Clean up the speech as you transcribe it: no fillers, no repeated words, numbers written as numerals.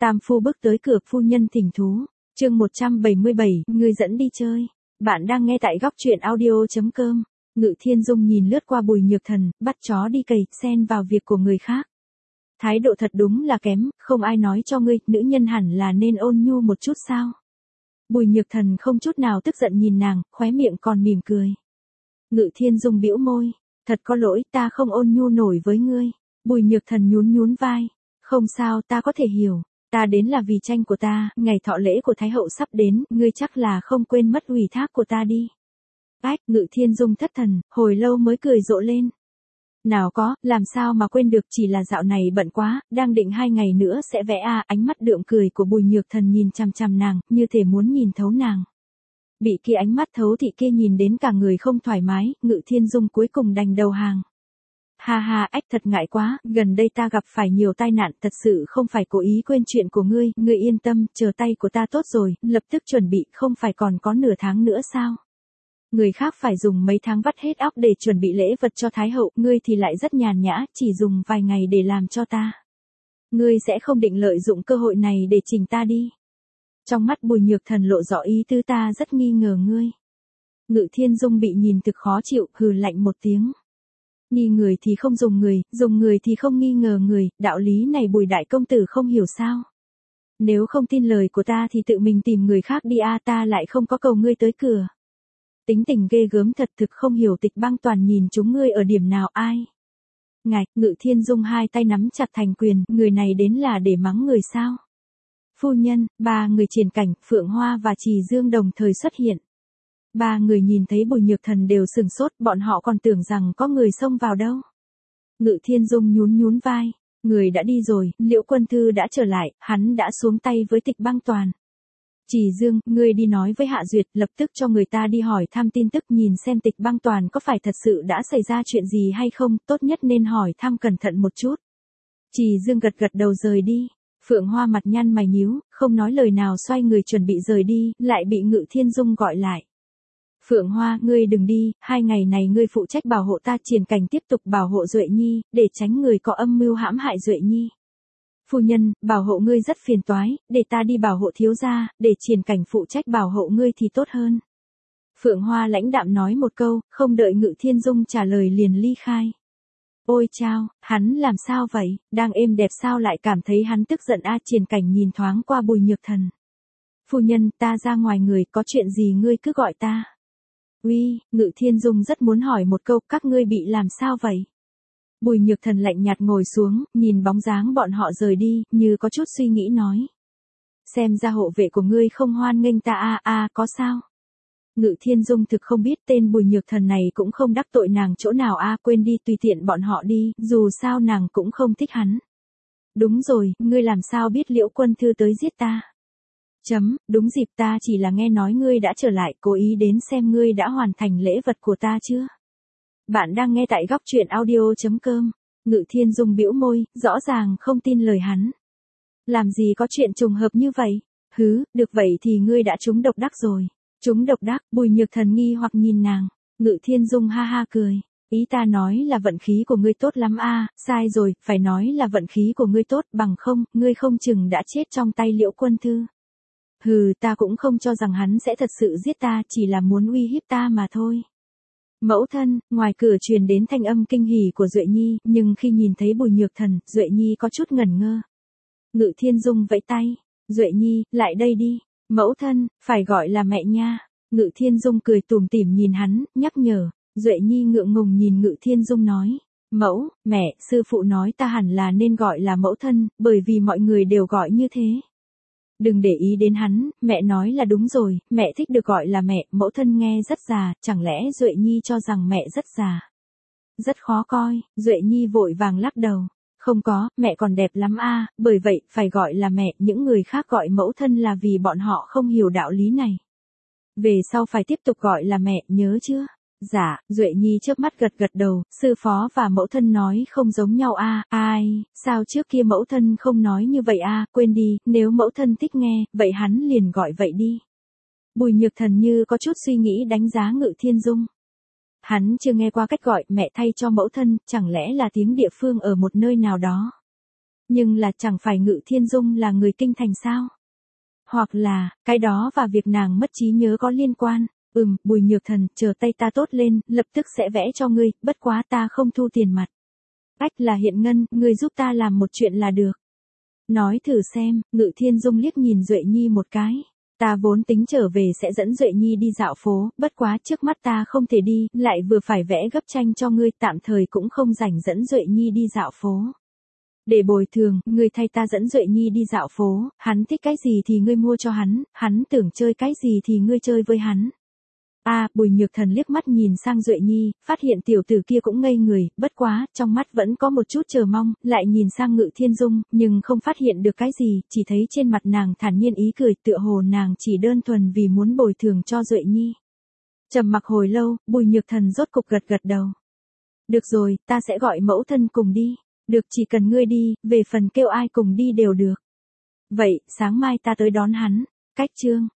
Tam phu bước tới cửa, phu nhân thỉnh thú. Chương 177, người dẫn đi chơi. Bạn đang nghe tại góc truyện audio.com. Ngự Thiên Dung nhìn lướt qua Bùi Nhược Thần, bắt chó đi cày, xen vào việc của người khác. Thái độ thật đúng là kém, không ai nói cho ngươi, nữ nhân hẳn là nên ôn nhu một chút sao? Bùi Nhược Thần không chút nào tức giận nhìn nàng, khóe miệng còn mỉm cười. Ngự Thiên Dung bĩu môi, thật có lỗi, ta không ôn nhu nổi với ngươi. Bùi Nhược Thần nhún nhún vai, không sao, ta có thể hiểu. Ta đến là vì tranh của ta, ngày thọ lễ của Thái hậu sắp đến, ngươi chắc là không quên mất ủy thác của ta đi. Ách, Ngự Thiên Dung thất thần, hồi lâu mới cười rộ lên. Nào có, làm sao mà quên được, chỉ là dạo này bận quá, đang định 2 ngày nữa sẽ vẽ ánh mắt đượm cười của Bùi Nhược Thần nhìn chằm chằm nàng, như thể muốn nhìn thấu nàng. Bị kia ánh mắt thấu thị kia nhìn đến cả người không thoải mái, Ngự Thiên Dung cuối cùng đành đầu hàng. Ha ha, ách, thật ngại quá, gần đây ta gặp phải nhiều tai nạn, thật sự không phải cố ý quên chuyện của ngươi, ngươi yên tâm, chờ tay của ta tốt rồi, lập tức chuẩn bị, không phải còn có nửa tháng nữa sao? Người khác phải dùng mấy tháng vắt hết óc để chuẩn bị lễ vật cho Thái hậu, ngươi thì lại rất nhàn nhã, chỉ dùng vài ngày để làm cho ta. Ngươi sẽ không định lợi dụng cơ hội này để chỉnh ta đi. Trong mắt Bùi Nhược Thần lộ rõ ý tứ, ta rất nghi ngờ ngươi. Ngự Thiên Dung bị nhìn thực khó chịu, hừ lạnh một tiếng. Nghi người thì không dùng người thì không nghi ngờ người, đạo lý này Bùi đại công tử không hiểu sao? Nếu không tin lời của ta thì tự mình tìm người khác đi ta lại không có cầu ngươi tới cửa. Tính tình ghê gớm thật, thực không hiểu Tịch Băng Toàn nhìn chúng ngươi ở điểm nào ai. Ngài, Ngự Thiên Dung hai tay nắm chặt thành quyền, người này đến là để mắng người sao? Phu nhân, 3 người Triển Cảnh, Phượng Hoa và Trì Dương đồng thời xuất hiện. 3 người nhìn thấy Bùi Nhược Thần đều sừng sốt, bọn họ còn tưởng rằng có người xông vào đâu. Ngự Thiên Dung nhún nhún vai, người đã đi rồi, Liễu Quân Thư đã trở lại, hắn đã xuống tay với Tịch Băng Toàn. Trì Dương, ngươi đi nói với Hạ Duyệt, lập tức cho người ta đi hỏi thăm tin tức, nhìn xem Tịch Băng Toàn có phải thật sự đã xảy ra chuyện gì hay không, tốt nhất nên hỏi thăm cẩn thận một chút. Trì Dương gật gật đầu rời đi. Phượng Hoa mặt nhăn mày nhíu, không nói lời nào xoay người chuẩn bị rời đi, lại bị Ngự Thiên Dung gọi lại. Phượng Hoa, ngươi đừng đi, 2 ngày này ngươi phụ trách bảo hộ ta, Triển Cảnh tiếp tục bảo hộ Duệ Nhi, để tránh người có âm mưu hãm hại Duệ Nhi. Phu nhân, bảo hộ ngươi rất phiền toái, để ta đi bảo hộ thiếu gia, để Triển Cảnh phụ trách bảo hộ ngươi thì tốt hơn. Phượng Hoa lãnh đạm nói một câu, không đợi Ngự Thiên Dung trả lời liền ly khai. Ôi chao, hắn làm sao vậy, đang êm đẹp sao lại cảm thấy hắn tức giận Triển Cảnh nhìn thoáng qua Bùi Nhược Thần. Phu nhân, ta ra ngoài người, có chuyện gì ngươi cứ gọi ta. Uy, Ngự Thiên Dung rất muốn hỏi một câu, các ngươi bị làm sao vậy? Bùi Nhược Thần lạnh nhạt ngồi xuống, nhìn bóng dáng bọn họ rời đi, như có chút suy nghĩ nói. Xem ra hộ vệ của ngươi không hoan nghênh ta có sao? Ngự Thiên Dung thực không biết tên Bùi Nhược Thần này cũng không đắc tội nàng chỗ nào quên đi, tùy tiện bọn họ đi, dù sao nàng cũng không thích hắn. Đúng rồi, ngươi làm sao biết Liễu Quân Thư tới giết ta? Đúng dịp, ta chỉ là nghe nói ngươi đã trở lại, cố ý đến xem ngươi đã hoàn thành lễ vật của ta chưa? Bạn đang nghe tại góc truyện audio.com. Ngự Thiên Dung bĩu môi, rõ ràng không tin lời hắn. Làm gì có chuyện trùng hợp như vậy? Được vậy thì ngươi đã trúng độc đắc rồi. Trúng độc đắc, Bùi Nhược Thần nghi hoặc nhìn nàng. Ngự Thiên Dung ha ha cười. Ý ta nói là vận khí của ngươi tốt lắm sai rồi, phải nói là vận khí của ngươi tốt, bằng không, ngươi không chừng đã chết trong tay Liễu Quân Thư. Ta cũng không cho rằng hắn sẽ thật sự giết ta, chỉ là muốn uy hiếp ta mà thôi. Mẫu thân, ngoài cửa truyền đến thanh âm kinh hỉ của Duệ Nhi, nhưng khi nhìn thấy Bùi Nhược Thần, Duệ Nhi có chút ngẩn ngơ. Ngự Thiên Dung vẫy tay, Duệ Nhi, lại đây đi. Mẫu thân, phải gọi là mẹ nha. Ngự Thiên Dung cười tủm tỉm nhìn hắn, nhắc nhở. Duệ Nhi ngượng ngùng nhìn Ngự Thiên Dung nói. Mẫu, mẹ, sư phụ nói ta hẳn là nên gọi là mẫu thân, bởi vì mọi người đều gọi như thế. Đừng để ý đến hắn, mẹ nói là đúng rồi, mẹ thích được gọi là mẹ, mẫu thân nghe rất già, chẳng lẽ Duệ Nhi cho rằng mẹ rất già? Rất khó coi, Duệ Nhi vội vàng lắc đầu. Không có, mẹ còn đẹp lắm bởi vậy, phải gọi là mẹ, những người khác gọi mẫu thân là vì bọn họ không hiểu đạo lý này. Về sau phải tiếp tục gọi là mẹ, nhớ chưa? Dạ, Duệ Nhi chớp mắt gật gật đầu, sư phó và mẫu thân nói không giống nhau ai, sao trước kia mẫu thân không nói như vậy quên đi, nếu mẫu thân thích nghe, vậy hắn liền gọi vậy đi. Bùi Nhược Thần như có chút suy nghĩ đánh giá Ngự Thiên Dung. Hắn chưa nghe qua cách gọi mẹ thay cho mẫu thân, chẳng lẽ là tiếng địa phương ở một nơi nào đó. Nhưng là chẳng phải Ngự Thiên Dung là người kinh thành sao? Hoặc là, cái đó và việc nàng mất trí nhớ có liên quan. Bùi Nhược Thần, chờ tay ta tốt lên, lập tức sẽ vẽ cho ngươi, bất quá ta không thu tiền mặt. Ách là Hiện Ngân, ngươi giúp ta làm một chuyện là được. Nói thử xem, Ngự Thiên Dung liếc nhìn Duệ Nhi một cái. Ta vốn tính trở về sẽ dẫn Duệ Nhi đi dạo phố, bất quá trước mắt ta không thể đi, lại vừa phải vẽ gấp tranh cho ngươi, tạm thời cũng không rảnh dẫn Duệ Nhi đi dạo phố. Để bồi thường, ngươi thay ta dẫn Duệ Nhi đi dạo phố, hắn thích cái gì thì ngươi mua cho hắn tưởng chơi cái gì thì ngươi chơi với hắn. Bùi Nhược Thần liếc mắt nhìn sang Duệ Nhi, phát hiện tiểu tử kia cũng ngây người, bất quá, trong mắt vẫn có một chút chờ mong, lại nhìn sang Ngự Thiên Dung, nhưng không phát hiện được cái gì, chỉ thấy trên mặt nàng thản nhiên ý cười, tựa hồ nàng chỉ đơn thuần vì muốn bồi thường cho Duệ Nhi. Trầm mặc hồi lâu, Bùi Nhược Thần rốt cục gật gật đầu. Được rồi, ta sẽ gọi mẫu thân cùng đi. Được, chỉ cần ngươi đi, về phần kêu ai cùng đi đều được. Vậy, sáng mai ta tới đón hắn. Cách chương